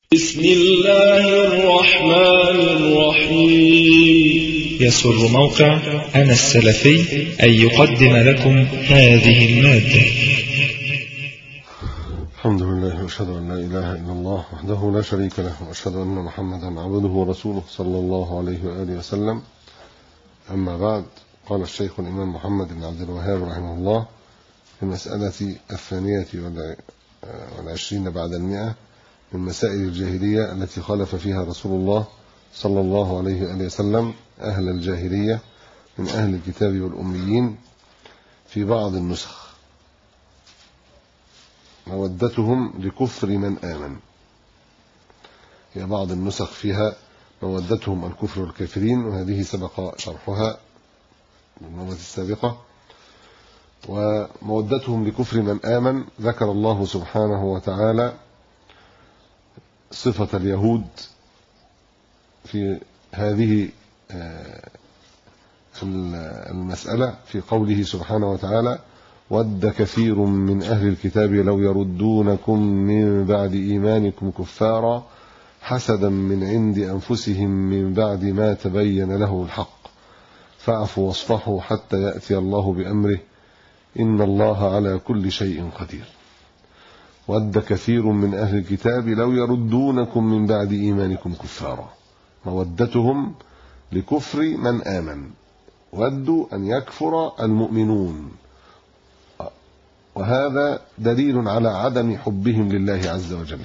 بسم الله الرحمن الرحيم. يسر موقع أنا السلفي أن يقدم لكم هذه المادة. الحمد لله وأشهد أن لا إله إلا الله وحده لا شريك له وأشهد أن محمدا عبده ورسوله صلى الله عليه وآله وسلم. أما بعد، قال الشيخ الإمام محمد بن عبد الوهاب رحمه الله في المسألة 22 بعد 100 من مسائل الجاهلية التي خالف فيها رسول الله صلى الله عليه وآله وسلم أهل الجاهلية من أهل الكتاب والأميين في بعض النسخ، مودتهم لكفر من آمن. هي بعض النسخ فيها مودتهم الكفر والكافرين، وهذه سبق شرحها بالمرة السابقة. ومودتهم لكفر من آمن ذكر الله سبحانه وتعالى صفة اليهود في هذه المسألة في قوله سبحانه وتعالى: ود كثير من أهل الكتاب لو يردونكم من بعد إيمانكم كفارا حسدا من عند أنفسهم من بعد ما تبين له الحق فاعفوا واصفحوا حتى يأتي الله بأمره إن الله على كل شيء قدير. ود كثير من أهل الكتاب لو يردونكم من بعد إيمانكم كفارا، مودتهم لكفر من آمن، ودوا أن يكفر المؤمنون، وهذا دليل على عدم حبهم لله عز وجل.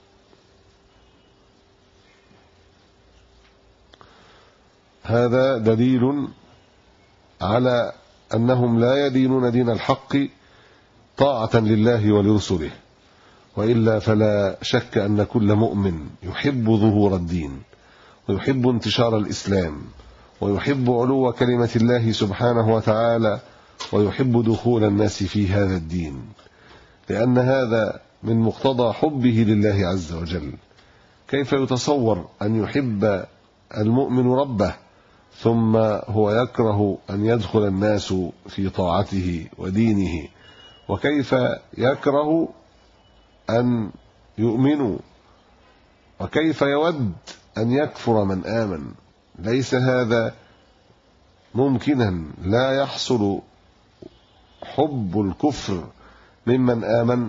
هذا دليل على أنهم لا يدينون دين الحق طاعة لله ولرسله، وإلا فلا شك أن كل مؤمن يحب ظهور الدين ويحب انتشار الإسلام ويحب علو كلمة الله سبحانه وتعالى ويحب دخول الناس في هذا الدين، لأن هذا من مقتضى حبه لله عز وجل. كيف يتصور أن يحب المؤمن ربه ثم هو يكره أن يدخل الناس في طاعته ودينه؟ وكيف يكره أن يؤمنوا؟ وكيف يود أن يكفر من آمن؟ ليس هذا ممكنا. لا يحصل حب الكفر ممن آمن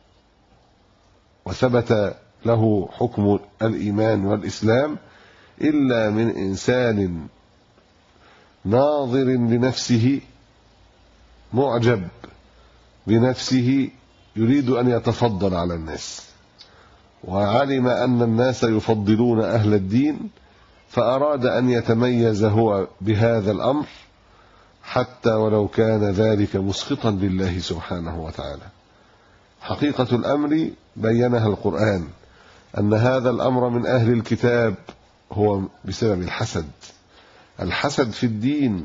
وثبت له حكم الإيمان والإسلام إلا من إنسان ناظر لنفسه معجب بنفسه يريد أن يتفضل على الناس، وعلم أن الناس يفضلون أهل الدين فأراد أن يتميز هو بهذا الأمر حتى ولو كان ذلك مسخطا لله سبحانه وتعالى. حقيقة الأمر بينها القرآن، أن هذا الأمر من أهل الكتاب هو بسبب الحسد في الدين،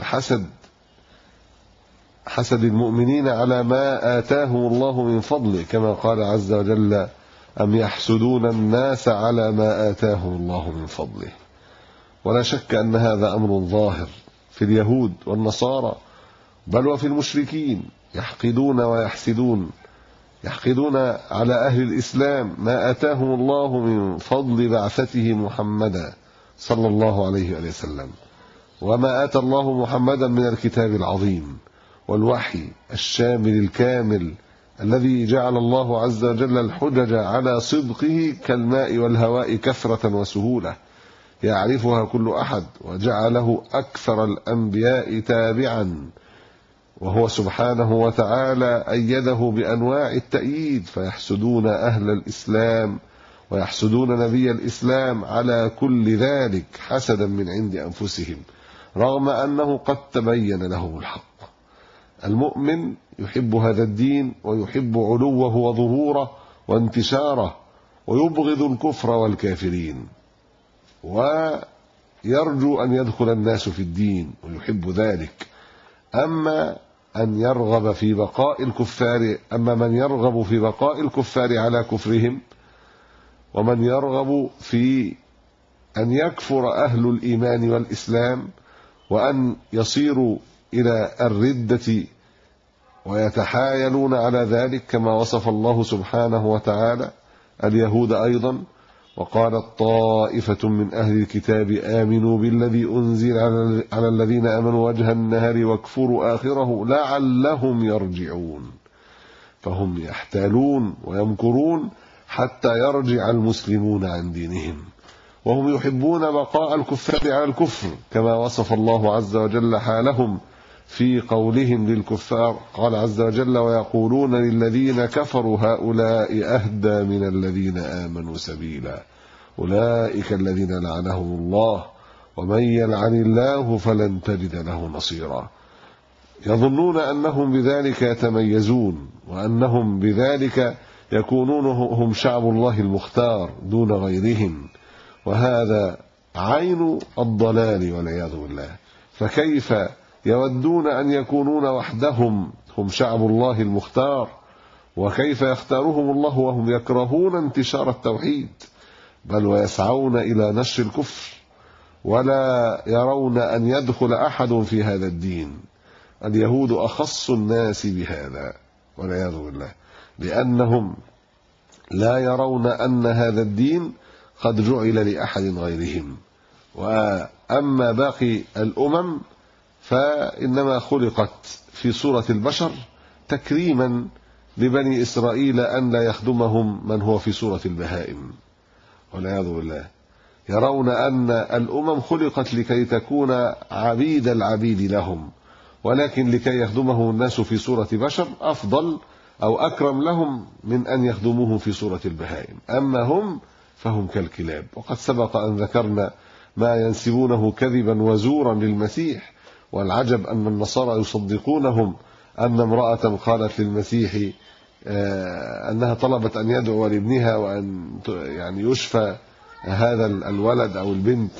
حسد المؤمنين على ما آتاهم الله من فضله، كما قال عز وجل: أم يحسدون الناس على ما آتاهم الله من فضله. ولا شك أن هذا أمر ظاهر في اليهود والنصارى، بل وفي المشركين، يحقدون ويحسدون، يحقدون على أهل الإسلام ما آتاهم الله من فضل بعثته محمدا صلى الله عليه وسلم، وما آتى الله محمدا من الكتاب العظيم والوحي الشامل الكامل الذي جعل الله عز وجل الحجج على صدقه كالماء والهواء كثرة وسهولة يعرفها كل أحد، وجعله أكثر الأنبياء تابعا، وهو سبحانه وتعالى أيده بأنواع التأييد، فيحسدون أهل الإسلام ويحسدون نبي الإسلام على كل ذلك حسدا من عند أنفسهم، رغم أنه قد تبين له الحق. المؤمن يحب هذا الدين ويحب علوه وظهوره وانتشاره، ويبغض الكفر والكافرين، ويرجو أن يدخل الناس في الدين ويحب ذلك. أما من يرغب في بقاء الكفار على كفرهم، ومن يرغب في أن يكفر أهل الإيمان والإسلام وأن يصيروا إلى الردة ويتحايلون على ذلك، كما وصف الله سبحانه وتعالى اليهود أيضا وقالت طائفة من أهل الكتاب آمنوا بالذي أنزل على الذين آمنوا وجه النهار واكفروا آخره لعلهم يرجعون. فهم يحتالون ويمكرون حتى يرجع المسلمون عن دينهم، وهم يحبون بقاء الكفار على الكفر، كما وصف الله عز وجل حالهم في قولهم للكفار. قال عز وجل: ويقولون للذين كفروا هؤلاء أهدى من الذين آمنوا سبيلا أولئك الذين لعنهم الله ومن يلعن الله فلن تجد له نصيرا. يظنون أنهم بذلك يتميزون، وأنهم بذلك يكونون هم شعب الله المختار دون غيرهم، وهذا عين الضلال والعياذ بالله. فكيف يودون أن يكونون وحدهم هم شعب الله المختار، وكيف يختارهم الله وهم يكرهون انتشار التوحيد، بل ويسعون إلى نشر الكفر، ولا يرون أن يدخل أحد في هذا الدين. اليهود أخص الناس بهذا والعياذ بالله، لأنهم لا يرون أن هذا الدين قد جعل لأحد غيرهم. وأما باقي الأمم فإنما خلقت في صورة البشر تكريما لبني إسرائيل أن لا يخدمهم من هو في صورة البهائم والعياذ بالله. يرون أن الأمم خلقت لكي تكون عبيد العبيد لهم، ولكن لكي يخدمهم الناس في صورة بشر أفضل أو أكرم لهم من أن يخدموهم في صورة البهائم. أما هم فهم كالكلاب. وقد سبق أن ذكرنا ما ينسبونه كذبا وزورا للمسيح، والعجب أن النصارى يصدقونهم أن امرأة قالت للمسيح أنها طلبت أن يدعو لابنها وأن يعني يشفى هذا الولد أو البنت،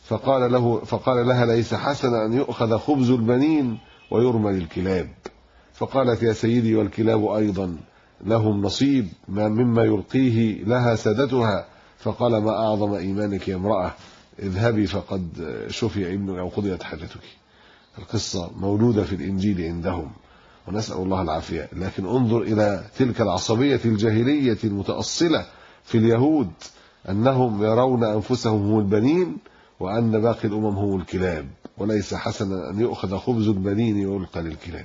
فقال لها: ليس حسنا أن يؤخذ خبز البنين ويرمى للكلاب. فقالت: يا سيدي والكلاب أيضا لهم نصيب مما يلقيه لها سادتها. فقال: ما أعظم إيمانك يا امرأة، اذهبي فقد شفي ابنك أو قضيت حاجتك. القصة مولودة في الإنجيل عندهم، ونسأل الله العافية. لكن انظر إلى تلك العصبية الجاهلية المتأصلة في اليهود، أنهم يرون أنفسهم هم البنين وأن باقي الأمم هم الكلاب، وليس حسنا أن يؤخذ خبز البنين ويلقى للكلاب.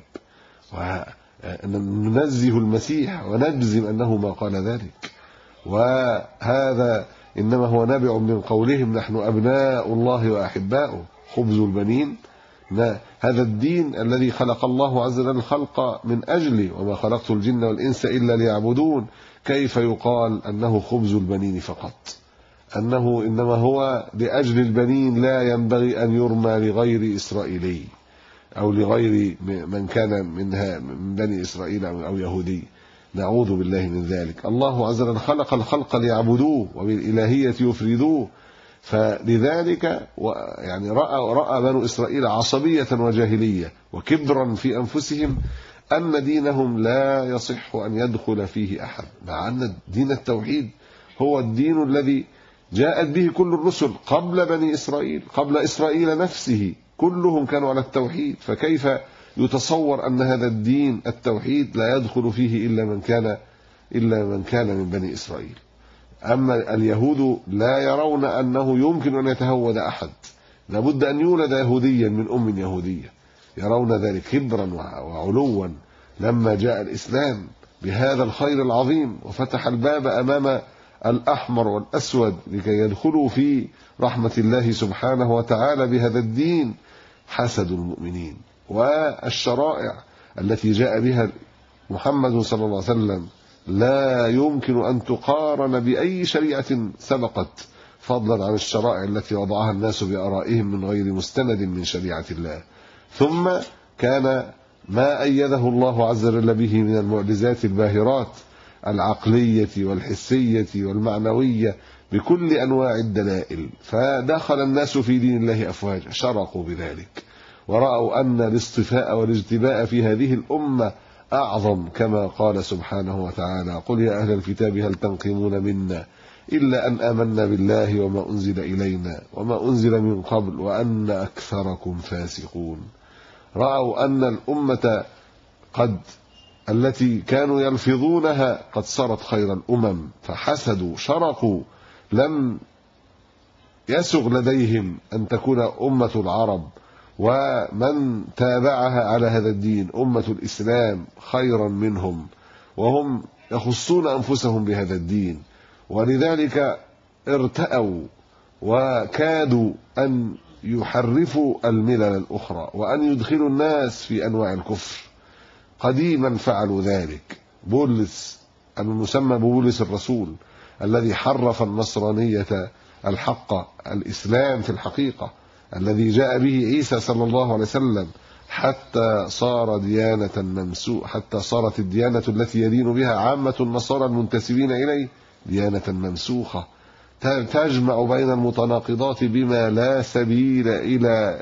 وننزه المسيح ونجزم أنه ما قال ذلك، وهذا إنما هو نابع من قولهم: نحن أبناء الله وأحباؤه. خبز البنين هذا الدين الذي خلق الله عز وجل الخلق من أجله، وما خلقت الجن والإنس إلا ليعبدون. كيف يقال أنه خبز البنين فقط؟ أنه إنما هو لأجل البنين، لا ينبغي أن يرمى لغير إسرائيلي أو لغير من كان منها من بني إسرائيل أو يهودي. نعوذ بالله من ذلك. الله عز وجل خلق الخلق ليعبدوه وبالإلهية يفردوه، فلذلك يعني رأى بنو إسرائيل عصبية وجاهلية وكبرا في أنفسهم أن دينهم لا يصح أن يدخل فيه أحد، مع أن دين التوحيد هو الدين الذي جاءت به كل الرسل قبل بني إسرائيل، قبل إسرائيل نفسه كلهم كانوا على التوحيد. فكيف يتصور أن هذا الدين التوحيد لا يدخل فيه إلا من كان من بني إسرائيل؟ أما اليهود لا يرون أنه يمكن أن يتهود أحد، لابد أن يولد يهوديا من أم يهودية. يرون ذلك كبرا وعلوا. لما جاء الإسلام بهذا الخير العظيم وفتح الباب أمام الأحمر والأسود لكي يدخلوا في رحمة الله سبحانه وتعالى بهذا الدين، حسدوا المؤمنين. والشرائع التي جاء بها محمد صلى الله عليه وسلم لا يمكن أن تقارن بأي شريعة سبقت، فضلا عن الشرائع التي وضعها الناس بآرائهم من غير مستند من شريعة الله. ثم كان ما أيده الله عز وجل به من المعجزات الباهرات العقلية والحسية والمعنوية بكل أنواع الدلائل، فدخل الناس في دين الله أفواجا، شرقوا بذلك ورأوا أن الاصطفاء والاجتباء في هذه الأمة أعظم، كما قال سبحانه وتعالى: قل يا أهل الكتاب هل تنقمون منا إلا أن آمنا بالله وما أنزل إلينا وما أنزل من قبل وأن أكثركم فاسقون. رأوا أن الأمة التي كانوا يلفظونها قد صارت خير الأمم، فحسدوا شرقوا لم يسغ لديهم أن تكون أمة العرب ومن تابعها على هذا الدين أمة الإسلام خيرا منهم، وهم يخصون أنفسهم بهذا الدين، ولذلك ارتأوا وكادوا أن يحرفوا الملل الأخرى وأن يدخلوا الناس في أنواع الكفر. قديما فعلوا ذلك. بولس المسمى ببولس الرسول الذي حرف النصرانية الحق، الإسلام في الحقيقة الذي جاء به عيسى صلى الله عليه وسلم، حتى صار ديانة ممسوحة، حتى صارت الديانة التي يدين بها عامة النصارى المنتسبين إليه ديانة ممسوخة تجمع بين المتناقضات بما لا سبيل إلى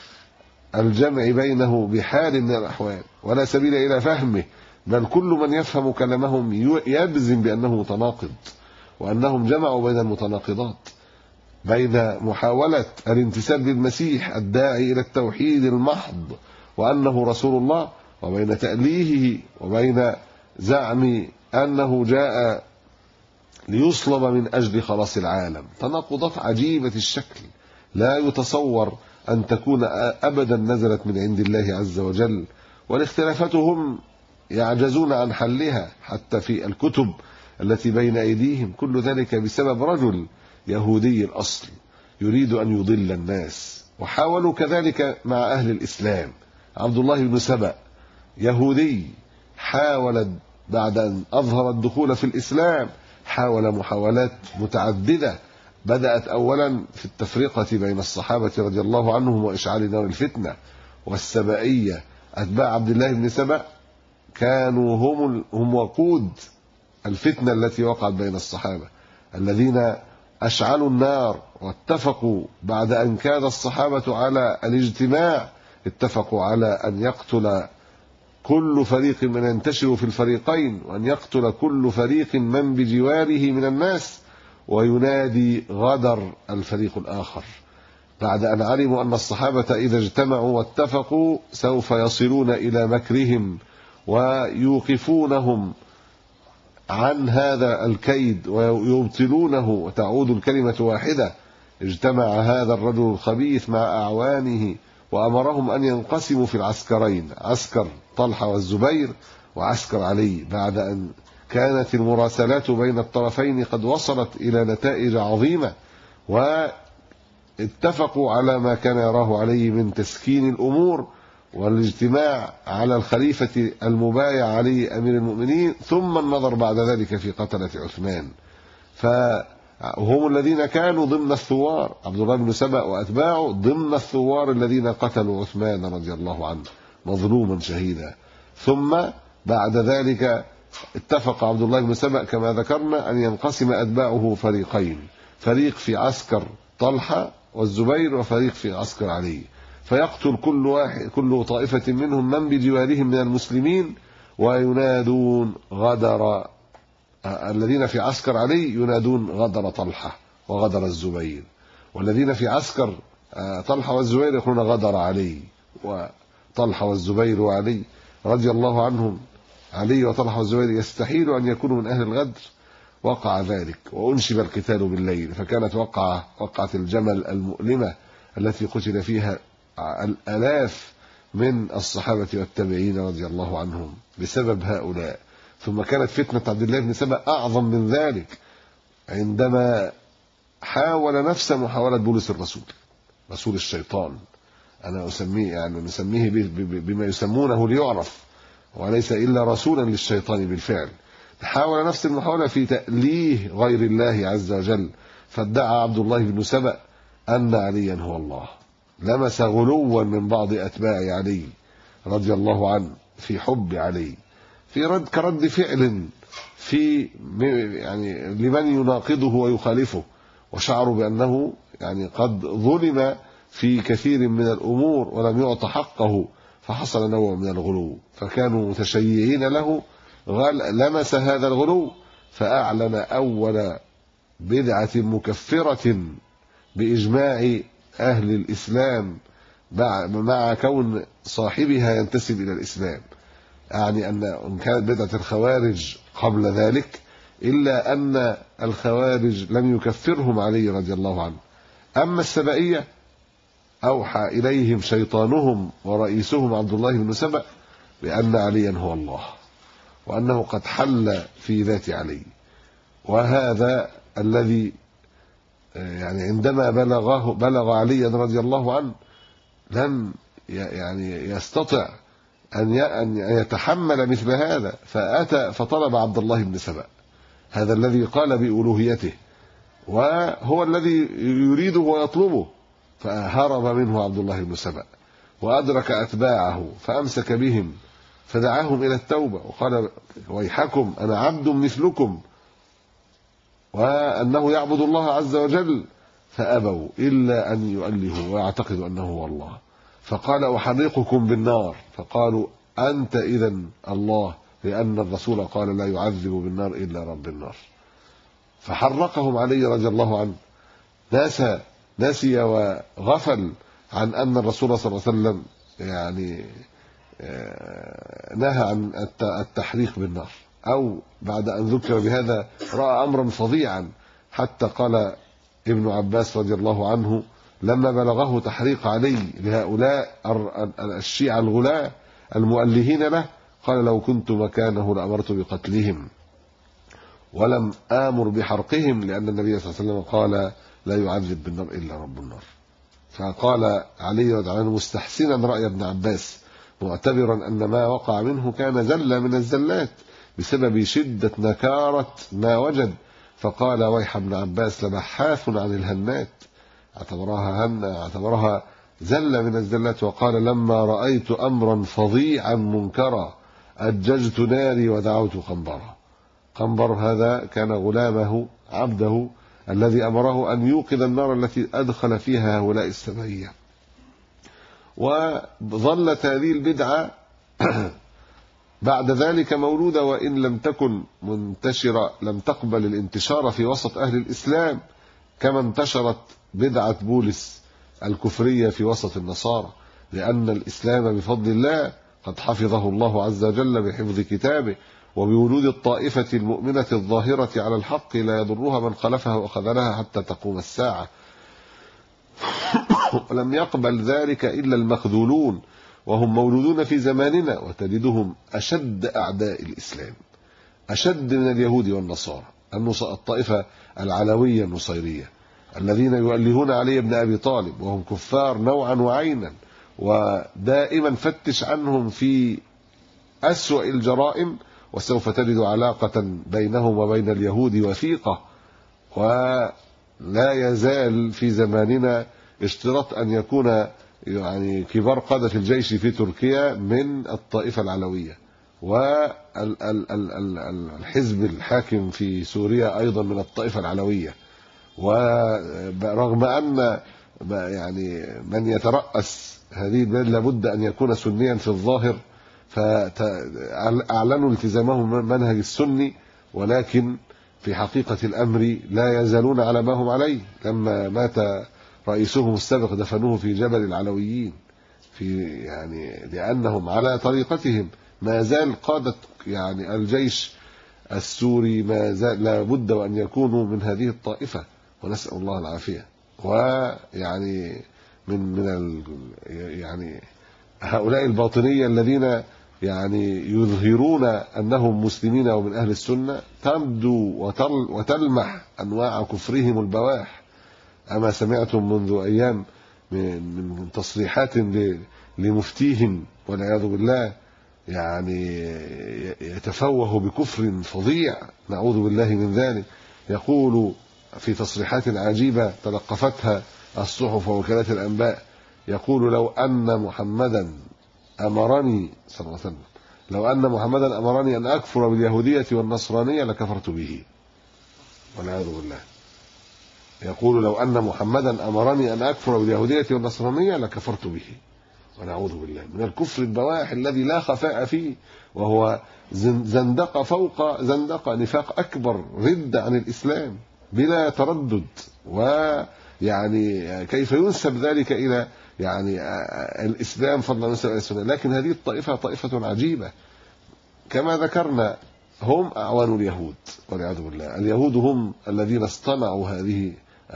الجمع بينه بحال من الأحوال، ولا سبيل إلى فهمه، بل كل من يفهم كلامهم يجزم بأنه متناقض، وأنهم جمعوا بين المتناقضات، بين محاولة الانتساب للمسيح الداعي إلى التوحيد المحض وأنه رسول الله، وبين تأليهه، وبين زعم أنه جاء ليصلب من أجل خلاص العالم. تناقضات عجيبة الشكل لا يتصور أن تكون أبدا نزلت من عند الله عز وجل، والاختلافات هم يعجزون عن حلها حتى في الكتب التي بين أيديهم. كل ذلك بسبب رجل يهودي الأصل يريد أن يضل الناس. وحاولوا كذلك مع أهل الإسلام. عبد الله بن سبأ يهودي حاول بعد أن أظهر الدخول في الإسلام حاول محاولات متعددة، بدأت أولا في التفرقة بين الصحابة رضي الله عنهم وإشعال نار الفتنة. والسبائية أتباع عبد الله بن سبأ كانوا هم وقود الفتنة التي وقعت بين الصحابة، الذين أشعلوا النار واتفقوا بعد أن كاد الصحابة على الاجتماع، اتفقوا على أن يقتل كل فريق من ينتشر في الفريقين، وأن يقتل كل فريق من بجواره من الناس، وينادي غدر الفريق الآخر، بعد أن علموا أن الصحابة إذا اجتمعوا واتفقوا سوف يصلون إلى مكرهم ويوقفونهم عن هذا الكيد ويبطلونه وتعود الكلمة واحدة. اجتمع هذا الرجل الخبيث مع أعوانه وأمرهم أن ينقسموا في العسكرين، عسكر طلحة والزبير وعسكر علي، بعد أن كانت المراسلات بين الطرفين قد وصلت إلى نتائج عظيمة، واتفقوا على ما كان يراه علي من تسكين الأمور والاجتماع على الخليفة المبايع علي أمير المؤمنين، ثم النظر بعد ذلك في قتلة عثمان. فهم الذين كانوا ضمن الثوار، عبد الله بن سبأ وأتباعه ضمن الثوار الذين قتلوا عثمان رضي الله عنه مظلوما شهيدا. ثم بعد ذلك اتفق عبد الله بن سبأ كما ذكرنا أن ينقسم أتباعه فريقين، فريق في عسكر طلحة والزبير وفريق في عسكر علي، فيقتل كل طائفة منهم من بجوارهم من المسلمين، وينادون غدر الذين في عسكر علي ينادون غدر طلحة وغدر الزبير، والذين في عسكر طلحة والزبير يقولون غدر علي وطلحة والزبير وعلي رضي الله عنهم. علي وطلحة والزبير يستحيل أن يكونوا من أهل الغدر. وقع ذلك وأنشب القتال بالليل، فكانت وقعة الجمل المؤلمة التي قتل فيها الآلاف من الصحابة والتابعين رضي الله عنهم بسبب هؤلاء. ثم كانت فتنة عبد الله بن سبأ أعظم من ذلك عندما حاول نفس محاولة بولس الرسول، رسول الشيطان، أنا أسميه يعني نسميه بما يسمونه ليعرف، وليس إلا رسولا للشيطان بالفعل. حاول نفس المحاولة في تأليه غير الله عز وجل، فادعى عبد الله بن سبأ أن عليا هو الله، لمس غلوا من بعض أتباع علي رضي الله عنه في حب علي، في كرد فعل في يعني لمن يناقضه ويخالفه، وشعروا بأنه يعني قد ظلم في كثير من الأمور ولم يعط حقه، فحصل نوع من الغلو، فكانوا متشيعين له، لمس هذا الغلو فأعلن أول بدعة مكفرة بإجماع أهل الإسلام مع كون صاحبها ينتسب إلى الإسلام. يعني أن كانت بدعة الخوارج قبل ذلك إلا أن الخوارج لم يكفرهم علي رضي الله عنه. أما السبائية أوحى إليهم شيطانهم ورئيسهم عبد الله بن سبأ بأن عليا هو الله، وأنه قد حل في ذات علي. وهذا الذي يعني عندما بلغ عليا رضي الله عنه لم يعني يستطع أن يتحمل مثل هذا، فأتى فطلب عبد الله بن سبأ، هذا الذي قال بألوهيته وهو الذي يريده ويطلبه، فهرب منه عبد الله بن سبأ وأدرك أتباعه فأمسك بهم فدعاهم إلى التوبة وقال ويحكم أنا عبد مثلكم، وأنه يعبد الله عز وجل، فأبوا إلا أن يؤلهوا ويعتقدوا أنه هو الله. فقال أحرقكم بالنار، فقالوا أنت إذن الله، لأن الرسول قال لا يعذب بالنار إلا رب النار. فحرقهم علي رضي الله عنه، نسي وغفل عن أن الرسول صلى الله عليه وسلم يعني نهى عن التحريق بالنار، أو بعد أن ذكر بهذا رأى أمرا فظيعا، حتى قال ابن عباس رضي الله عنه لما بلغه تحريق علي لهؤلاء الشيعة الغلاة المؤلهين له، قال لو كنت مكانه لأمرت بقتلهم ولم آمر بحرقهم، لأن النبي صلى الله عليه وسلم قال لا يعذب بالنار إلا رب النار. فقال علي رضي الله عنه مستحسنا رأي ابن عباس، معتبرا أن ما وقع منه كان زلة من الزلات بسبب شدة نكارة ما وجد، فقال ويح ابن عباس لبحاث عن الهنات، اعتبرها زلة من الزلات. وقال لما رأيت أمرا فظيعا منكرا أججت ناري ودعوت قنبرا. قنبر هذا كان غلامه عبده الذي أمره أن يوقظ النار التي أدخل فيها هؤلاء السبعية. وظلت هذه البدعة بعد ذلك مولودة، وإن لم تكن منتشرة لم تقبل الانتشار في وسط أهل الإسلام، كما انتشرت بدعة بولس الكفرية في وسط النصارى، لأن الإسلام بفضل الله قد حفظه الله عز وجل بحفظ كتابه، وبولود الطائفة المؤمنة الظاهرة على الحق لا يضرها من خلفها وخذلها حتى تقوم الساعة. ولم يقبل ذلك إلا المخذولون، وهم مولودون في زماننا، وتجدهم أشد أعداء الإسلام، أشد من اليهود والنصارى، الطائفة العلوية النصيرية الذين يؤلهون علي بن أبي طالب، وهم كفار نوعا وعينا، ودائما فتش عنهم في أسوأ الجرائم، وسوف تجد علاقة بينهم وبين اليهود وثيقة. ولا يزال في زماننا اشتراط أن يكون يعني كبار قادة الجيش في تركيا من الطائفة العلوية، والحزب الحاكم في سوريا أيضا من الطائفة العلوية. ورغم أن يعني من يترأس هذه البلاد لابد أن يكون سنيا في الظاهر، فأعلنوا التزامهم منهج السني، ولكن في حقيقة الأمر لا يزالون على ما هم عليه. لما مات رئيسهم السابق دفنوه في جبل العلويين، يعني لأنهم على طريقتهم. ما زال قادة يعني الجيش السوري ما زال لابد وأن يكونوا من هذه الطائفة، ونسأل الله العافية. ويعني يعني هؤلاء الباطنية الذين يعني يظهرون أنهم مسلمين ومن أهل السنة، تبدو وتلمح أنواع كفرهم البواح. أما سمعتم منذ أيام من تصريحات لمفتيهم والعياذ بالله يعني يتفوه بكفر فظيع، نعوذ بالله من ذلك، يقول في تصريحات عجيبة تلقفتها الصحف ووكالات الأنباء، يقول لو أن محمدا أمرني صلى الله عليه وسلم، لو أن محمدا أمرني أن أكفر باليهودية والنصرانية لكفرت به، والعياذ بالله. يقول لو أن محمدا أمرني أن أكفر باليهودية والنصرانية لكفرت به، ونعوذ بالله من الكفر البواح الذي لا خفاء فيه، وهو زندقة فوق زندقة، نفاق أكبر، ردة عن الإسلام بلا تردد. ويعني كيف ينسب ذلك إلى يعني الإسلام فضلا عن السنة؟ لكن هذه الطائفة طائفة عجيبة كما ذكرنا. هم أعوان اليهود والعياذ بالله. اليهود هم الذين اصطنعوا هذه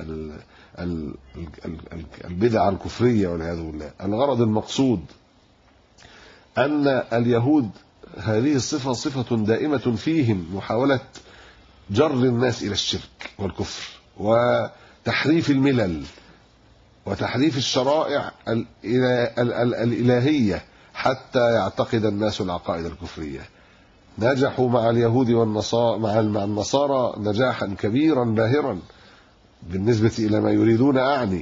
البدع الكفرية والعياذ بالله. الغرض المقصود أن اليهود هذه الصفة صفة دائمة فيهم، محاولة جر الناس إلى الشرك والكفر وتحريف الملل وتحريف الشرائع الإلهية حتى يعتقد الناس العقائد الكفرية. نجحوا مع اليهود والنصارى مع النصارى نجاحا كبيرا باهرا بالنسبة إلى ما يريدون أعني،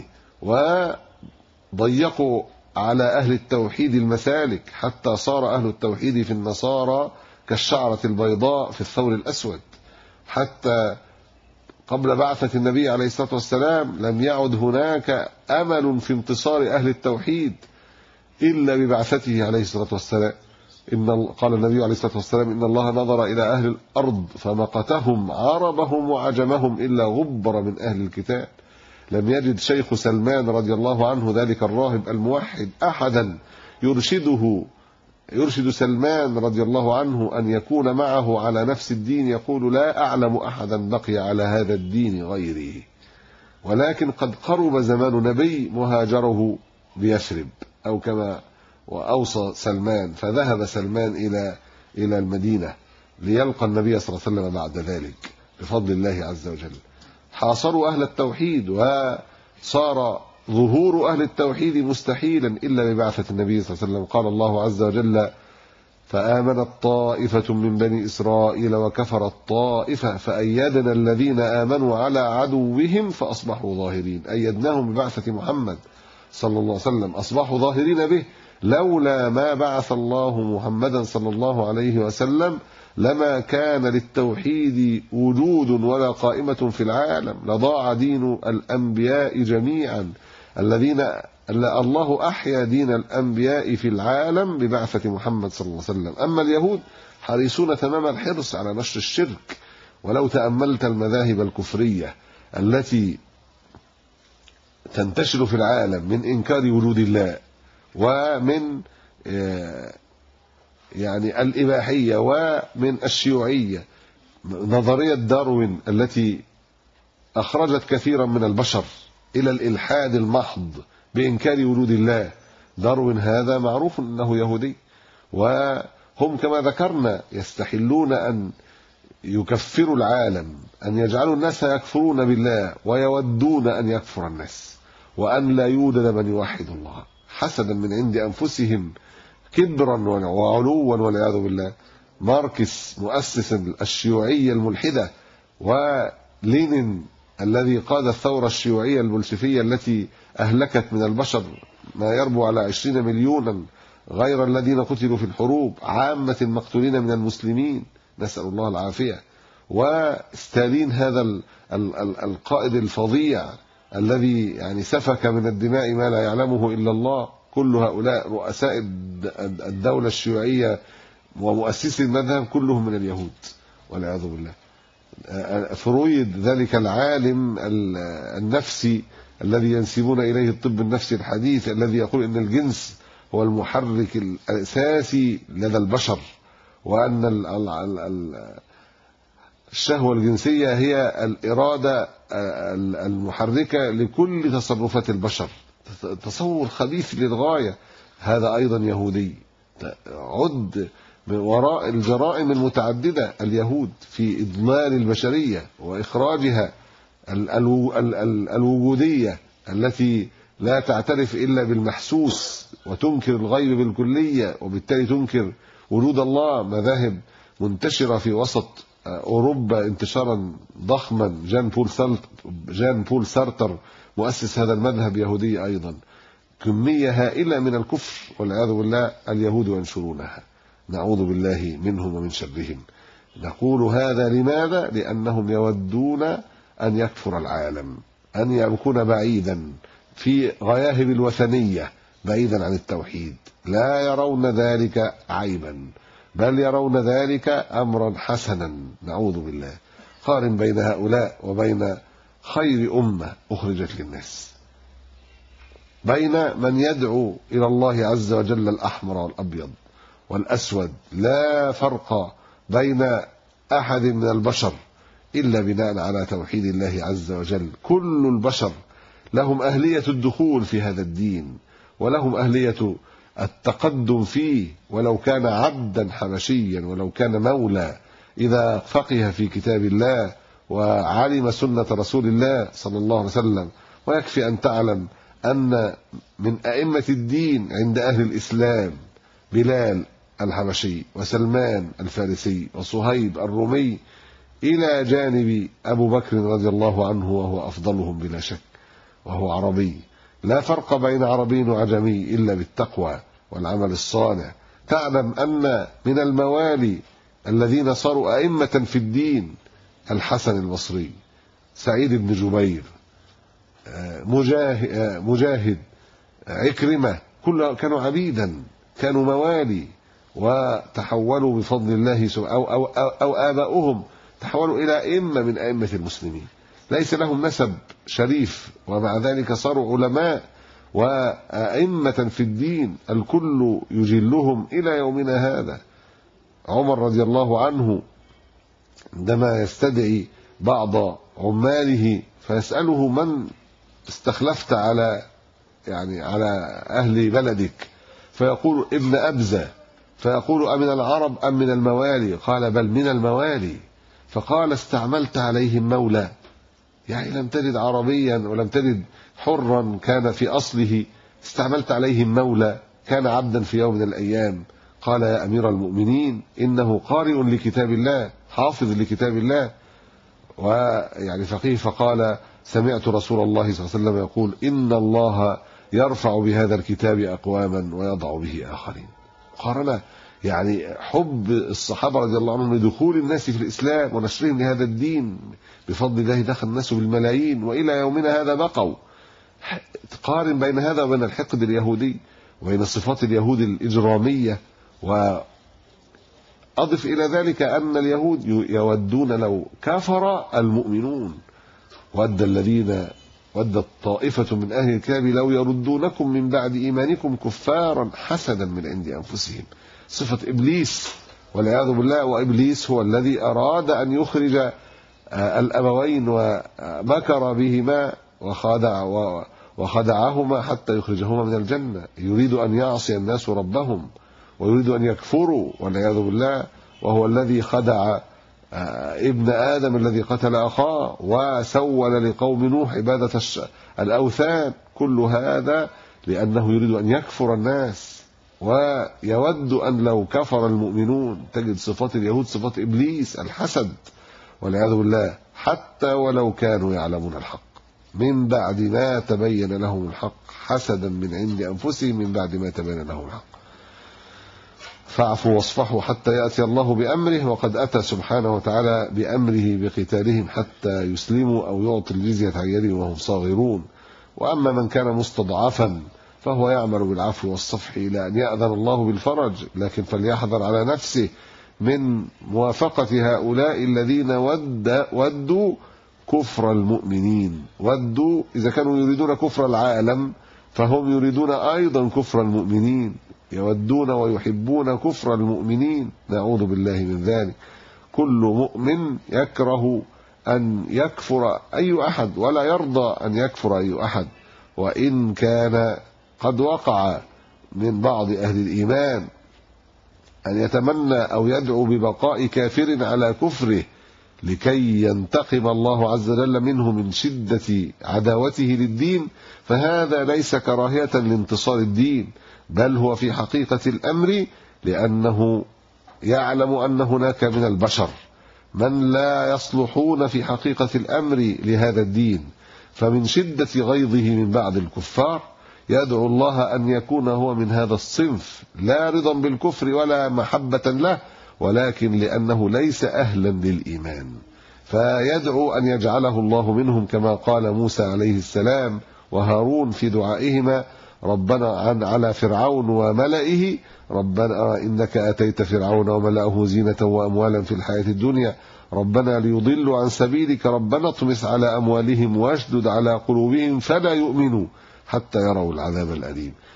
وضيقوا على أهل التوحيد المسالك حتى صار أهل التوحيد في النصارى كالشعرة البيضاء في الثور الأسود. حتى قبل بعثة النبي عليه الصلاة والسلام لم يعد هناك أمل في انتصار أهل التوحيد إلا ببعثته عليه الصلاة والسلام. قال النبي عليه الصلاة والسلام: إن الله نظر إلى أهل الأرض فمقتهم عربهم وعجمهم إلا غبر من أهل الكتاب. لم يجد شيخ سلمان رضي الله عنه ذلك الراهب الموحد أحدا يرشد سلمان رضي الله عنه أن يكون معه على نفس الدين، يقول: لا أعلم أحدا بقي على هذا الدين غيره. ولكن قد قرب زمان نبي مهاجره بيثرب، أو كما وأوصى سلمان، فذهب سلمان إلى المدينة ليلقى النبي صلى الله عليه وسلم بعد ذلك بفضل الله عز وجل. حاصروا أهل التوحيد وصار ظهور أهل التوحيد مستحيلا إلا ببعثة النبي صلى الله عليه وسلم. قال الله عز وجل: فآمنت طائفة من بني إسرائيل وكفرت طائفة فأيدنا الذين آمنوا على عدوهم فأصبحوا ظاهرين. أيدناهم ببعثة محمد صلى الله عليه وسلم، أصبحوا ظاهرين به. لولا ما بعث الله محمدا صلى الله عليه وسلم لما كان للتوحيد وجود ولا قائمة في العالم، لضاع دين الأنبياء جميعا الذين الله أحيا دين الأنبياء في العالم ببعثة محمد صلى الله عليه وسلم. أما اليهود حريصون تمام الحرص على نشر الشرك. ولو تأملت المذاهب الكفرية التي تنتشر في العالم من إنكار وجود الله ومن يعني الإباحية ومن الشيوعية، نظرية داروين التي أخرجت كثيرا من البشر إلى الإلحاد المحض بإنكار وجود الله. داروين هذا معروف أنه يهودي، وهم كما ذكرنا يستحلون أن يكفروا العالم، أن يجعلوا الناس يكفرون بالله ويودون أن يكفر الناس، وأن لا يوجد من يوحد الله حسدا من عند أنفسهم، كبرا وعلوا والعياذ بالله. ماركس مؤسس الشيوعية الملحدة، ولينين الذي قاد الثورة الشيوعية البولشفية التي أهلكت من البشر ما يربو على 20 مليونا غير الذين قتلوا في الحروب، عامة المقتولين من المسلمين، نسأل الله العافية. وستالين هذا القائد الفظيع الذي يعني سفك من الدماء ما لا يعلمه إلا الله. كل هؤلاء رؤساء الدولة الشيوعية ومؤسسي المذهب كلهم من اليهود والعياذ بالله. فرويد ذلك العالم النفسي الذي ينسبون إليه الطب النفسي الحديث، الذي يقول إن الجنس هو المحرك الأساسي لدى البشر، وأن الشهوة الجنسية هي الإرادة المحركة لكل تصرفات البشر. تصور خبيث للغاية. هذا أيضا يهودي. عد من وراء الجرائم المتعددة اليهود في إضلال البشرية وإخراجها الوجودية التي لا تعترف إلا بالمحسوس وتنكر الغيب بالكلية، وبالتالي تنكر وجود الله. مذاهب منتشرة في وسط أوروبا انتشارا ضخما. جان بول سارتر مؤسس هذا المذهب يهودي أيضا. كمية هائلة من الكفر والعياذ بالله اليهود ينشرونها، نعوذ بالله منهم ومن شرهم. نقول هذا لماذا؟ لأنهم يودون أن يكفر العالم، أن يكون بعيدا في غياهب الوثنية، بعيدا عن التوحيد. لا يرون ذلك عيبا، بل يرون ذلك أمرا حسنا، نعوذ بالله. قارن بين هؤلاء وبين خير أمة أخرجت للناس، بين من يدعو إلى الله عز وجل الأحمر والأبيض والأسود. لا فرق بين أحد من البشر إلا بناء على توحيد الله عز وجل. كل البشر لهم أهلية الدخول في هذا الدين، ولهم أهلية التقدم فيه، ولو كان عبدا حبشيا، ولو كان مولى، إذا فقه في كتاب الله وعلم سنة رسول الله صلى الله عليه وسلم. ويكفي أن تعلم أن من أئمة الدين عند أهل الإسلام بلال الحبشي، وسلمان الفارسي، وصهيب الرومي، إلى جانب أبو بكر رضي الله عنه وهو أفضلهم بلا شك، وهو عربي. لا فرق بين عربي وعجمي إلا بالتقوى والعمل الصالح. تعلم أن من الموالي الذين صاروا أئمة في الدين الحسن البصري، سعيد بن جبير، مجاهد، عكرمة، كل كانوا عبيدا، كانوا موالي، وتحولوا بفضل الله أو آباؤهم تحولوا إلى أئمة من أئمة المسلمين، ليس لهم نسب شريف، ومع ذلك صاروا علماء وأئمة في الدين، الكل يجلهم إلى يومنا هذا. عمر رضي الله عنه عندما يستدعي بعض عماله فيسأله: من استخلفت على أهل بلدك؟ فيقول: ابن أبزة. فيقول: أمن العرب أم من الموالي؟ قال: بل من الموالي. فقال: استعملت عليهم مولى؟ يعني لم تجد عربيا ولم تجد حرا كان في أصله، استعملت عليهم مولى كان عبدا في يوم من الأيام. قال: يا أمير المؤمنين، إنه قارئ لكتاب الله، حافظ لكتاب الله، ويعني فقيه. فقال: سمعت رسول الله صلى الله عليه وسلم يقول: إن الله يرفع بهذا الكتاب أقواما ويضع به آخرين. قارن يعني حب الصحابة رضي الله عنهم لدخول الناس في الإسلام ونشرهم لهذا الدين، بفضل الله دخل الناس بالملايين، وإلى يومنا هذا بقوا. تقارن بين هذا وبين الحقد اليهودي، وبين صفات اليهود الإجرامية. وأضف إلى ذلك أن اليهود يودون لو كفر المؤمنون، ودت طائفة من أهل الكتاب لو يردونكم من بعد إيمانكم كفارا حسدا من عند أنفسهم. صفة إبليس والعياذ بالله. وإبليس هو الذي أراد أن يخرج الأبوين ومكر بهما وخدعهما حتى يخرجهما من الجنة. يريد أن يعصي الناس ربهم ويريد أن يكفروا والعياذ بالله، وهو الذي خدع ابن آدم الذي قتل أخاه، وسول لقوم نوح عبادة الأوثان. كل هذا لأنه يريد أن يكفر الناس، ويود أن لو كفر المؤمنون. تجد صفات اليهود صفات إبليس، الحسد والعياذ بالله، حتى ولو كانوا يعلمون الحق من بعد ما تبين لهم الحق، حسدا من عند أنفسهم من بعد ما تبين لهم الحق. فاعفوا واصفحوا حتى يأتي الله بأمره، وقد أتى سبحانه وتعالى بأمره بقتالهم حتى يسلموا أو يعطي الجزية عن يد وهم صاغرون. وأما من كان مستضعفا فهو يعمل بالعفو والصفح إلى أن يأذن الله بالفرج، لكن فليحذر على نفسه من موافقة هؤلاء الذين ودوا كفر المؤمنين. ودوا إذا كانوا يريدون كفر العالم فهم يريدون أيضا كفر المؤمنين، يودون ويحبون كفر المؤمنين، نعوذ بالله من ذلك. كل مؤمن يكره أن يكفر أي أحد ولا يرضى أن يكفر أي أحد، وإن كان قد وقع من بعض أهل الإيمان أن يتمنى أو يدعو ببقاء كافر على كفره لكي ينتقم الله عز وجل منه من شدة عداوته للدين، فهذا ليس كراهية لانتصار الدين، بل هو في حقيقة الأمر لأنه يعلم أن هناك من البشر من لا يصلحون في حقيقة الأمر لهذا الدين، فمن شدة غيظه من بعض الكفار يدعو الله أن يكون هو من هذا الصنف، لا رضا بالكفر ولا محبة له، ولكن لأنه ليس أهلا للإيمان، فيدعو أن يجعله الله منهم، كما قال موسى عليه السلام وهارون في دعائهما: ربنا على فرعون وملئه، ربنا إنك أتيت فرعون وملأه زينة وأموالا في الحياة الدنيا، ربنا ليضلوا عن سبيلك، ربنا اطمس على أموالهم واشدد على قلوبهم فلا يؤمنوا حتى يروا العذاب الأليم.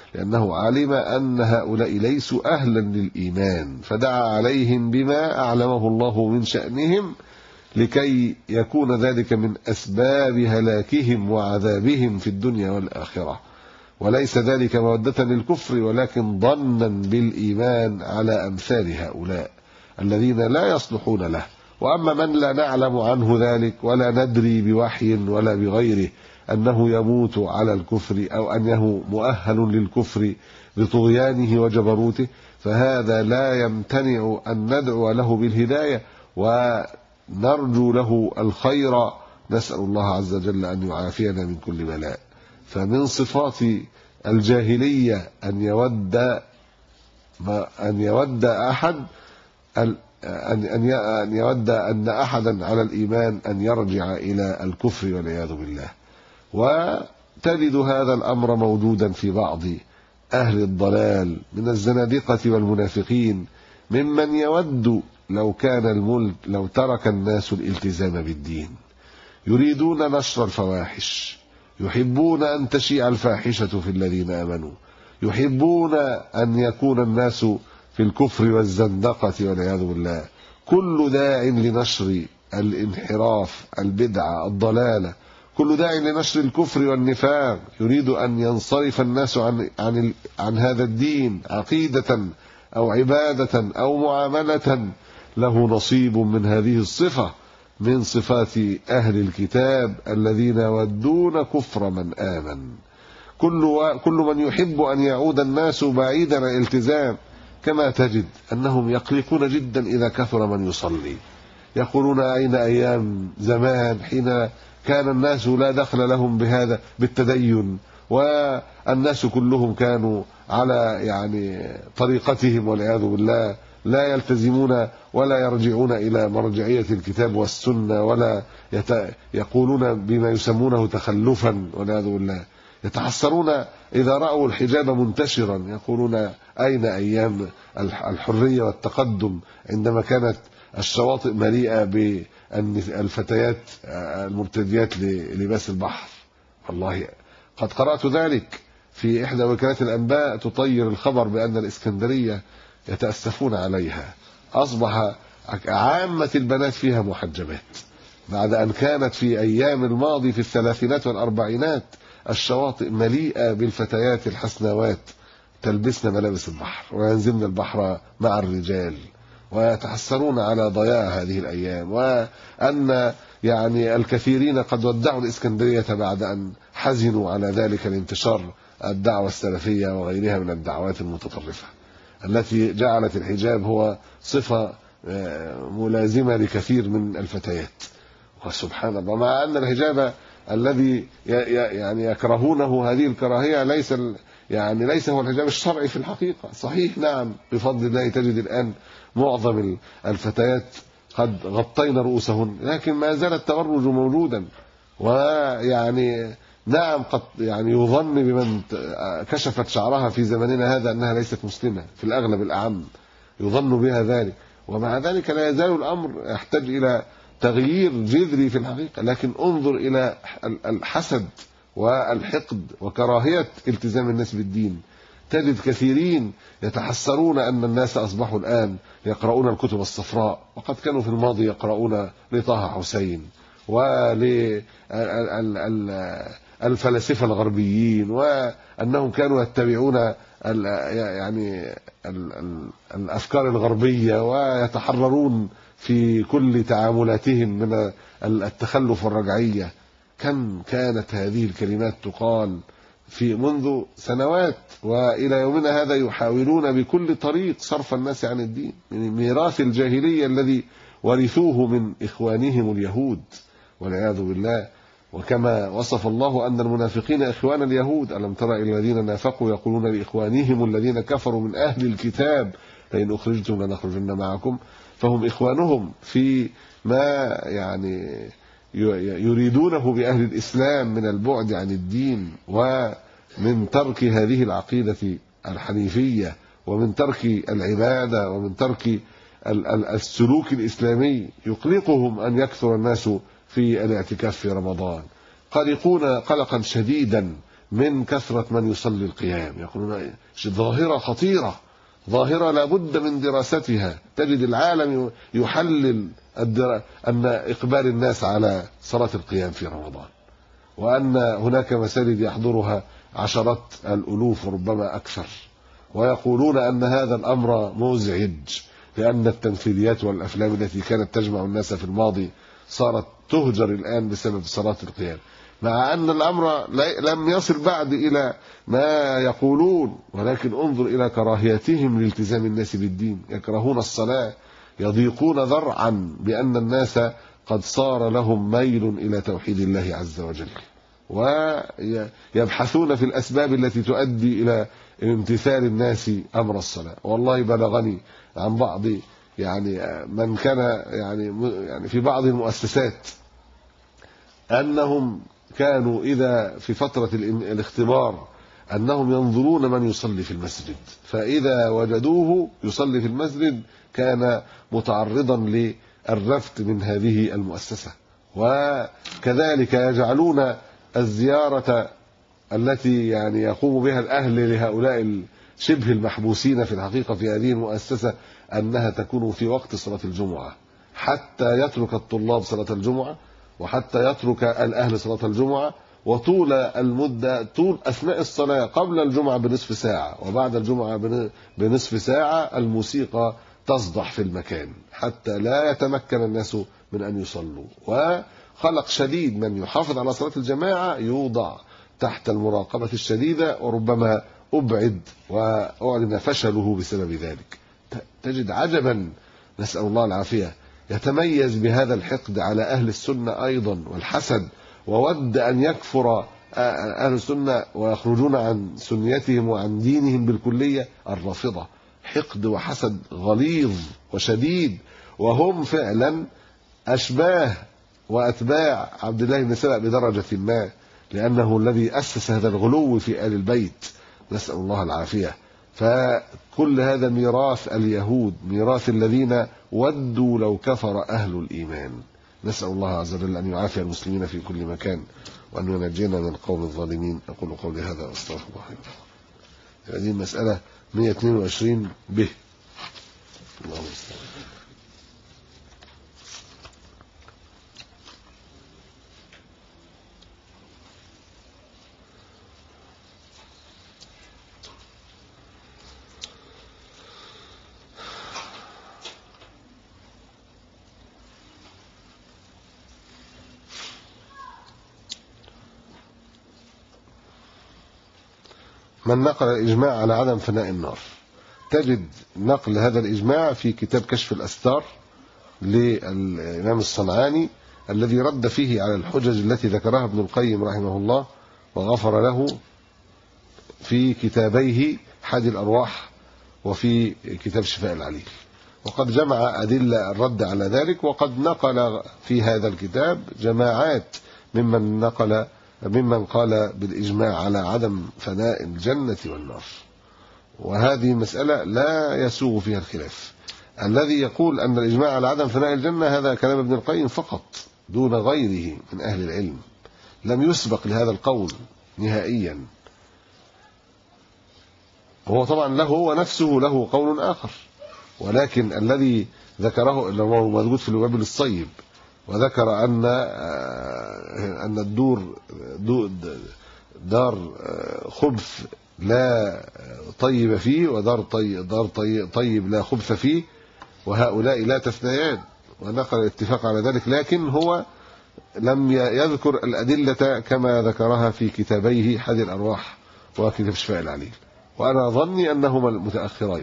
لأنه علم أن هؤلاء ليسوا أهلا للإيمان، فدعا عليهم بما أعلمه الله من شأنهم لكي يكون ذلك من أسباب هلاكهم وعذابهم في الدنيا والآخرة، وليس ذلك مودة للكفر ولكن ظنا بالإيمان على أمثال هؤلاء الذين لا يصلحون له. وأما من لا نعلم عنه ذلك ولا ندري بوحي ولا بغيره أنه يموت على الكفر أو أنه مؤهل للكفر بطغيانه وجبروته، فهذا لا يمتنع أن ندعو له بالهداية ونرجو له الخير، نسأل الله عز وجل أن يعافينا من كل بلاء. فمن صفات الجاهلية أن يود أحد أن يود أن أحدا على الإيمان أن يرجع إلى الكفر والعياذ بالله. وتجد هذا الأمر موجودا في بعض أهل الضلال من الزنادقة والمنافقين، ممن يود لو كان الملك لو ترك الناس الالتزام بالدين، يريدون نشر الفواحش، يحبون أن تشيع الفاحشة في الذين آمنوا، يحبون أن يكون الناس في الكفر والزندقة والعياذ بالله، كل داع لنشر الانحراف، البدعة، الضلالة، كل داع لنشر الكفر والنفاق، يريد أن ينصرف الناس عن هذا الدين عقيدة أو عبادة أو معاملة، له نصيب من هذه الصفة من صفات أهل الكتاب الذين يودون كفر من آمن. كل من يحب أن يعود الناس بعيدا عن الالتزام، كما تجد أنهم يقلقون جدا إذا كثر من يصلي، يقولون أين أيام زمان حين كان الناس لا دخل لهم بهذا بالتدين، والناس كلهم كانوا على طريقتهم والعياذ بالله، لا يلتزمون ولا يرجعون إلى مرجعية الكتاب والسنة، ولا يقولون بما يسمونه تخلفا والعياذ بالله، يتحسرون إذا رأوا الحجاب منتشرا، يقولون أين أيام الحرية والتقدم عندما كانت الشواطئ مليئة بالفتيات المرتديات للباس البحر. والله قد قرأت ذلك في إحدى وكالات الأنباء تطير الخبر بأن الإسكندرية يتأسفون عليها، أصبح عامة البنات فيها محجبات، بعد أن كانت في أيام الماضي في الثلاثينات والأربعينات الشواطئ مليئة بالفتيات الحسنوات تلبسن ملابس البحر وينزلن البحر مع الرجال، ويتحسرون على ضياع هذه الأيام، وأن الكثيرين قد ودعوا الإسكندرية بعد أن حزنوا على ذلك الانتشار الدعوة السلفية وغيرها من الدعوات المتطرفة التي جعلت الحجاب هو صفة ملازمة لكثير من الفتيات. وسبحان الله، مع أن الحجاب الذي يكرهونه هذه الكراهية ليس هو الحجاب الشرعي في الحقيقة. صحيح نعم، بفضل الله تجد الآن معظم الفتيات قد غطين رؤوسهن، لكن ما زال التبرج موجودا، نعم قد يظن بمن كشفت شعرها في زمننا هذا أنها ليست مسلمة، في الأغلب الأعم يظن بها ذلك، ومع ذلك لا يزال الأمر يحتاج إلى تغيير جذري في الحقيقة. لكن انظر إلى الحسد والحقد وكراهية التزام الناس بالدين، تجد كثيرين يتحسرون أن الناس أصبحوا الآن يقرؤون الكتب الصفراء، وقد كانوا في الماضي يقرؤون لطه حسين وللفلاسفة الغربيين، وأنهم كانوا يتبعون الأفكار الغربية ويتحررون في كل تعاملاتهم من التخلف والرجعية. كم كانت هذه الكلمات تقال في منذ سنوات، وإلى يومنا هذا يحاولون بكل طريق صرف الناس عن الدين، من ميراث الجاهلية الذي ورثوه من إخوانهم اليهود والعياذ بالله. وكما وصف الله أن المنافقين إخوان اليهود، ألم تر إلى الذين نافقوا يقولون لإخوانهم الذين كفروا من أهل الكتاب لئن أخرجتم لنخرجن معكم، فهم إخوانهم في ما يريدونه بأهل الإسلام من البعد عن الدين، ومن ترك هذه العقيدة الحنيفية، ومن ترك العبادة، ومن ترك السلوك الإسلامي. يقلقهم أن يكثر الناس في الاعتكاف في رمضان، قلقون قلقا شديدا من كثرة من يصلي القيام. يقولون ظاهرة خطيرة، ظاهرة لابد من دراستها. تجد العالم يحلل أن إقبال الناس على صلاة القيام في رمضان، وأن هناك مساجد يحضرها عشرات الألوف وربما أكثر، ويقولون أن هذا الأمر مزعج، لأن التمثيليات والأفلام التي كانت تجمع الناس في الماضي صارت تهجر الآن بسبب صلاة القيام، مع أن الأمر لم يصل بعد إلى ما يقولون، ولكن انظر إلى كراهيتهم لالتزام الناس بالدين. يكرهون الصلاة، يضيقون ذرعا بأن الناس قد صار لهم ميل إلى توحيد الله عز وجل، ويبحثون في الأسباب التي تؤدي إلى امتثال الناس أمر الصلاة. والله بلغني عن بعض من كان يعني في بعض المؤسسات أنهم كانوا إذا في فترة الاختبار أنهم ينظرون من يصلي في المسجد، فإذا وجدوه يصلي في المسجد كان متعرضا للرفض من هذه المؤسسة. وكذلك يجعلون الزيارة التي يقوم بها الأهل لهؤلاء شبه المحبوسين في الحقيقة في هذه المؤسسة أنها تكون في وقت صلاة الجمعة، حتى يترك الطلاب صلاة الجمعة، وحتى يترك الأهل صلاة الجمعة، وطول المدة، طول أثناء الصلاة قبل الجمعة بنصف ساعة وبعد الجمعة بنصف ساعة الموسيقى تصدح في المكان حتى لا يتمكن الناس من أن يصلوا. وخلق شديد من يحافظ على صلاة الجماعة يوضع تحت المراقبة الشديدة، وربما أبعد وأعلن فشله بسبب ذلك. تجد عجبا، نسأل الله العافية، يتميز بهذا الحقد على أهل السنة أيضا والحسد، وود أن يكفر أهل السنة ويخرجون عن سنيتهم وعن دينهم بالكلية الرافضة. حقد وحسد غليظ وشديد، وهم فعلا أشباه وأتباع عبد الله بن سبأ بدرجة ما، لأنه الذي أسس هذا الغلو في آل البيت، نسأل الله العافية. فكل هذا ميراث اليهود، ميراث الذين ودوا لو كفر أهل الإيمان. نسأل الله عز وجل أن يعافي المسلمين في كل مكان، وأن ينجينا من قوم الظالمين. أقول قولي هذا وأستغفر الله لي ولكم. هذه المسألة 122 به. اللهم صل. من نقل الإجماع على عدم فناء النار. تجد نقل هذا الإجماع في كتاب كشف الأستار للإمام الصنعاني، الذي رد فيه على الحجج التي ذكرها ابن القيم رحمه الله وغفر له في كتابيه حادي الأرواح وفي كتاب شفاء العليل. وقد جمع أدلة الرد على ذلك، وقد نقل في هذا الكتاب جماعات ممن قال بالإجماع على عدم فناء الجنة والنار. وهذه مسألة لا يسوغ فيها الخلاف. الذي يقول أن الإجماع على عدم فناء الجنة هذا كلام ابن القيم فقط دون غيره من أهل العلم، لم يسبق لهذا القول نهائيا. هو طبعا هو نفسه له قول آخر، ولكن الذي ذكره اللي هو موجود في الوابل الصيب، وذكر أن الدور دار خبث لا طيب فيه، ودار طيب لا خبث فيه، وهؤلاء لا تثنيان، ونقل الاتفاق على ذلك، لكن هو لم يذكر الأدلة كما ذكرها في كتابيه حادي الأرواح وكتاب شفاء العليل. وأنا ظني أنهما المتأخرين،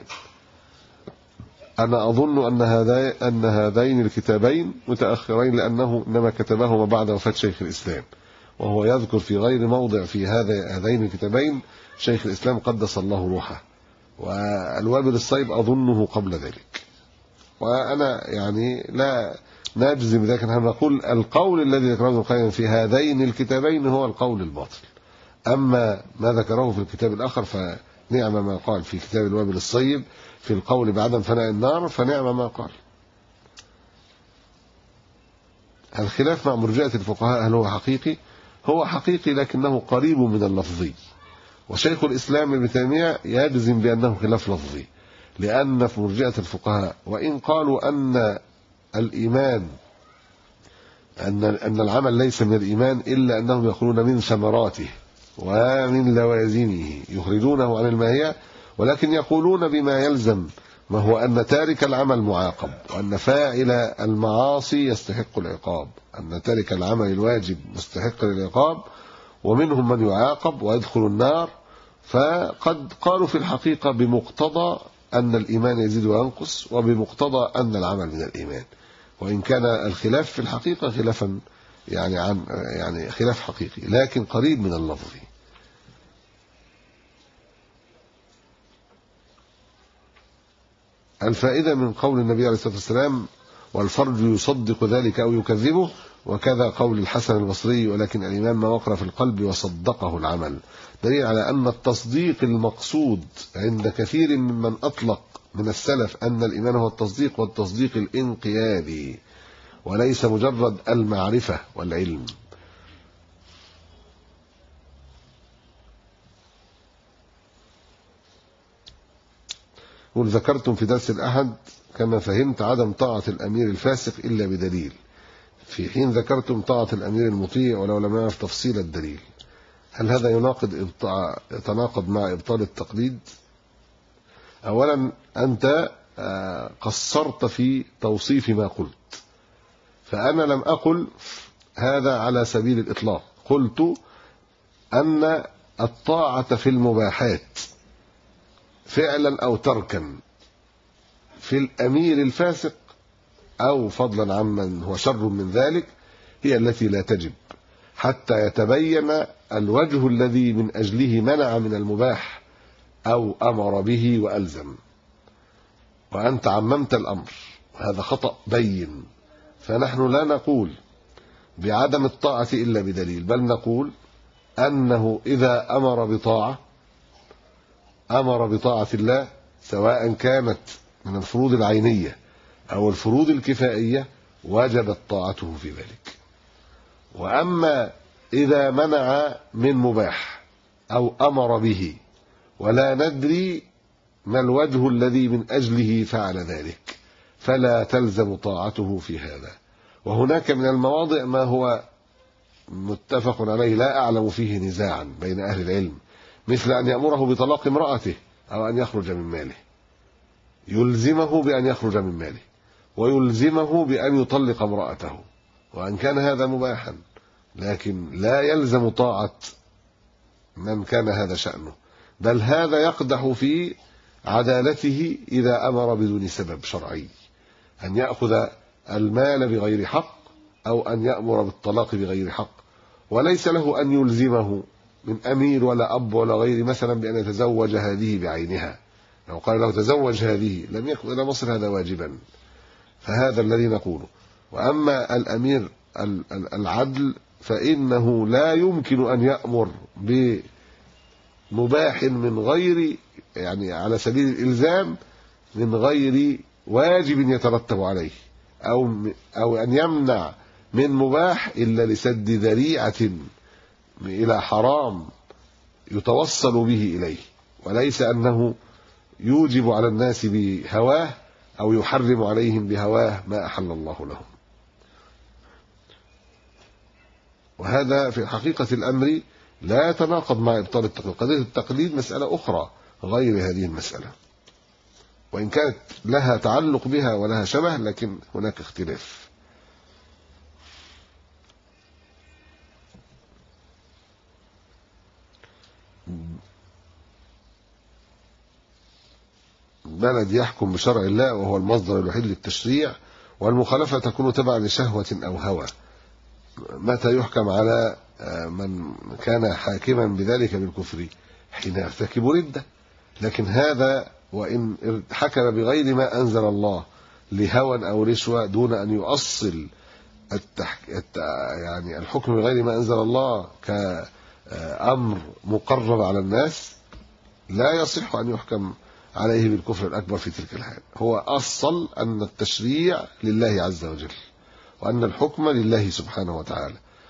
أنا أظن أن هذين الكتابين متأخرين، لأنه إنما كتبهما بعد وفاة شيخ الإسلام، وهو يذكر في غير موضع في هذين الكتابين شيخ الإسلام قدس الله روحه، والوابل الصيب أظنه قبل ذلك. وأنا لا نجزم ذلك، نحن نقول القول الذي ذكره ابن القيم في هذين الكتابين هو القول الباطل. أما ما ذكره في الكتاب الآخر فنعم ما قال في كتاب الوابل الصيب في القول بعدم فناء النار، فنعم ما قال. الخلاف مع مرجئة الفقهاء هل هو حقيقي؟ هو حقيقي لكنه قريب من اللفظي. وشيخ الإسلام ابن تيمية يجزم بأنه خلاف لفظي، لأن في مرجئة الفقهاء وإن قالوا أن الإيمان أن العمل ليس من الإيمان إلا أنهم يقولون من ثمراته ومن لوازمه يخرجونه عن الماهية، ولكن يقولون بما يلزم، ما هو أن تارك العمل معاقب، وأن فاعل المعاصي يستحق العقاب، أن تارك العمل الواجب مستحق للعقاب، ومنهم من يعاقب ويدخل النار. فقد قالوا في الحقيقة بمقتضى أن الإيمان يزيد وينقص، وبمقتضى أن العمل من الإيمان، وإن كان الخلاف في الحقيقة خلافا يعني خلاف حقيقي لكن قريب من اللفظ. الفائدة من قول النبي عليه الصلاة والسلام والفرج يصدق ذلك أو يكذبه، وكذا قول الحسن البصري ولكن الإيمان ما وقر في القلب وصدقه العمل، دليل على أن التصديق المقصود عند كثير ممن أطلق من السلف أن الإيمان هو التصديق، والتصديق الانقيادي وليس مجرد المعرفة والعلم. وذكرتم في درس الأحد كما فهمت عدم طاعة الأمير الفاسق إلا بدليل، في حين ذكرتم طاعة الأمير المطيع ولو لم يعرف تفصيل الدليل. هل هذا يتناقض مع إبطال التقليد؟ أولا أنت قصرت في توصيف ما قلت، فأنا لم أقل هذا على سبيل الإطلاق، قلت أن الطاعة في المباحات فعلا أو تركا في الأمير الفاسق أو فضلا عمن هو شر من ذلك هي التي لا تجب حتى يتبين الوجه الذي من أجله منع من المباح أو أمر به وألزم، وأنت عممت الأمر وهذا خطأ بين. فنحن لا نقول بعدم الطاعة إلا بدليل، بل نقول أنه إذا أمر بطاعة الله سواء كانت من الفروض العينية أو الفروض الكفائية وجبت طاعته في ذلك. وأما إذا منع من مباح أو أمر به ولا ندري ما الوجه الذي من أجله فعل ذلك فلا تلزم طاعته في هذا. وهناك من المواضع ما هو متفق عليه لا أعلم فيه نزاعا بين أهل العلم، مثل أن يأمره بطلاق امرأته أو أن يخرج من ماله، يلزمه بأن يخرج من ماله ويلزمه بأن يطلق امرأته، وأن كان هذا مباحا، لكن لا يلزم طاعة من كان هذا شأنه، بل هذا يقدح في عدالته إذا أمر بدون سبب شرعي، أن يأخذ المال بغير حق أو أن يأمر بالطلاق بغير حق، وليس له أن يلزمه من أمير ولا أب ولا غير مثلا بأن يتزوج هذه بعينها. لو قال له تزوج هذه لم يكن إلى مصر هذا واجبا، فهذا الذي نقوله. وأما الأمير العدل فإنه لا يمكن أن يأمر بمباح من غير يعني على سبيل الإلزام من غير واجب يترتب عليه، أو أن يمنع من مباح إلا لسد ذريعة إلى حرام يتوصل به إليه، وليس أنه يوجب على الناس بهواه أو يحرم عليهم بهواه ما أحل الله لهم. وهذا في حقيقة الأمر لا يتناقض مع إبطال التقليد. قضية التقليد مسألة أخرى غير هذه المسألة، وإن كانت لها تعلق بها ولها شبه لكن هناك اختلاف. بلد يحكم بشرع الله وهو المصدر الوحيد للتشريع، والمخالفة تكون تبعا لشهوة أو هوى. متى يحكم على من كان حاكما بذلك بالكفر؟ حين يرتكب ردة. لكن هذا وإن حكم بغير ما أنزل الله لهوى أو رشوة دون أن يؤصل يعني الحكم بغير ما أنزل الله كأمر مقرر على الناس، لا يصح أن يحكم عليه بالكفر الأكبر في تلك الحال. هو أصل أن التشريع لله عز وجل، وأن الحكم لله سبحانه وتعالى،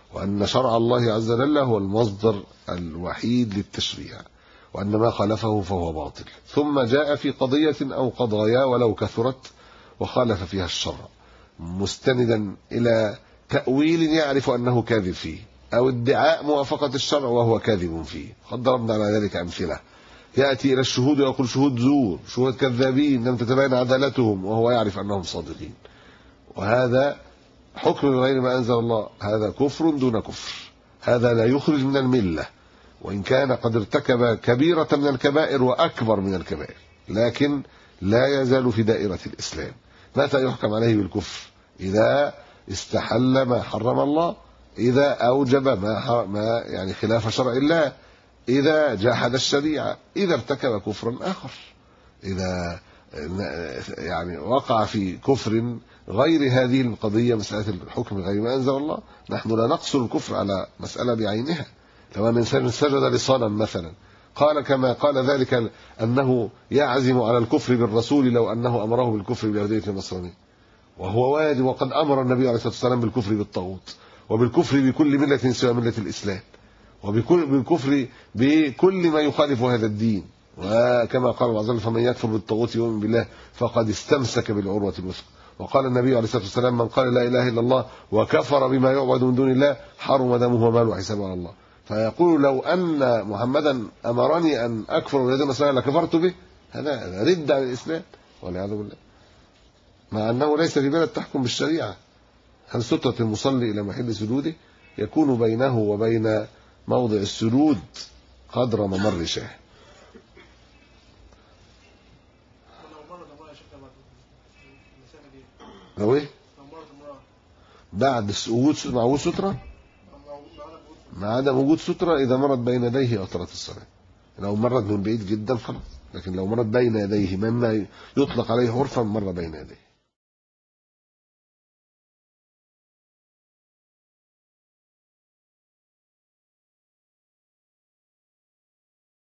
وأن شرع الله عز وجل هو المصدر الوحيد للتشريع، وأن ما خالفه فهو باطل. ثم جاء في قضية أو قضايا ولو كثرت وخالف فيها الشرع مستندا إلى تأويل يعرف أنه كاذب فيه، أو ادعاء موافقة الشرع وهو كاذب فيه. قد ضربنا على ذلك أمثلة. يأتي إلى الشهود ويقول شهود زور، شهود كذابين لم تتبين عدالتهم، وهو يعرف أنهم صادقين. وهذا حكم بغير ما أنزل الله، هذا كفر دون كفر، هذا لا يخرج من الملة، وإن كان قد ارتكب كبيرة من الكبائر وأكبر من الكبائر، لكن لا يزال في دائرة الإسلام. متى يحكم عليه بالكفر؟ إذا استحل ما حرم الله، إذا أوجب ما يعني خلاف شرع الله، إذا جحد الشريعة، إذا ارتكب كفرا آخر، إذا يعني وقع في كفر غير هذه القضية، مسألة الحكم غير ما أنزل الله. نحن لا نقصر الكفر على مسألة بعينها. لو أن إنسان سجد لصنم مثلا قال كما قال ذلك أنه يعزم على الكفر بالرسول لو أنه أمره بالكفر باليهودية والنصرانية، وهو واجب، وقد أمر النبي عليه الصلاة والسلام بالكفر بالطاغوت وبالكفر بكل ملة سوى ملة الإسلام، وبالكفر بكل ما يخالف هذا الدين. وكما قال الله عز وجل: فمن يكفر بالطاغوت ويؤمن بالله فقد استمسك بالعروة الوثقى. وقال النبي عليه الصلاة والسلام: من قال لا إله إلا الله وكفر بما يعبد من دون الله حرم دمه وماله وحسابه على الله. فيقول: لو أن محمدا أمرني أن أكفر بالذي نصراني لكفرت به، هذا رد عن الإسلام والعياذ بالله، مع أنه ليس في بلد تحكم بالشريعة. هل سترة المصلي إلى محل سجوده يكون بينه وبين موضع السجود قدر ممر شاه. لو ايه بعد وجود مع سترة، مع عدم وجود سترة، إذا مرت بين يديه أطرت الصلاة. لو مرت من بعيد جدا خلاص، لكن لو مرت بين يديه مما يطلق عليه عرفا مر بين يديه.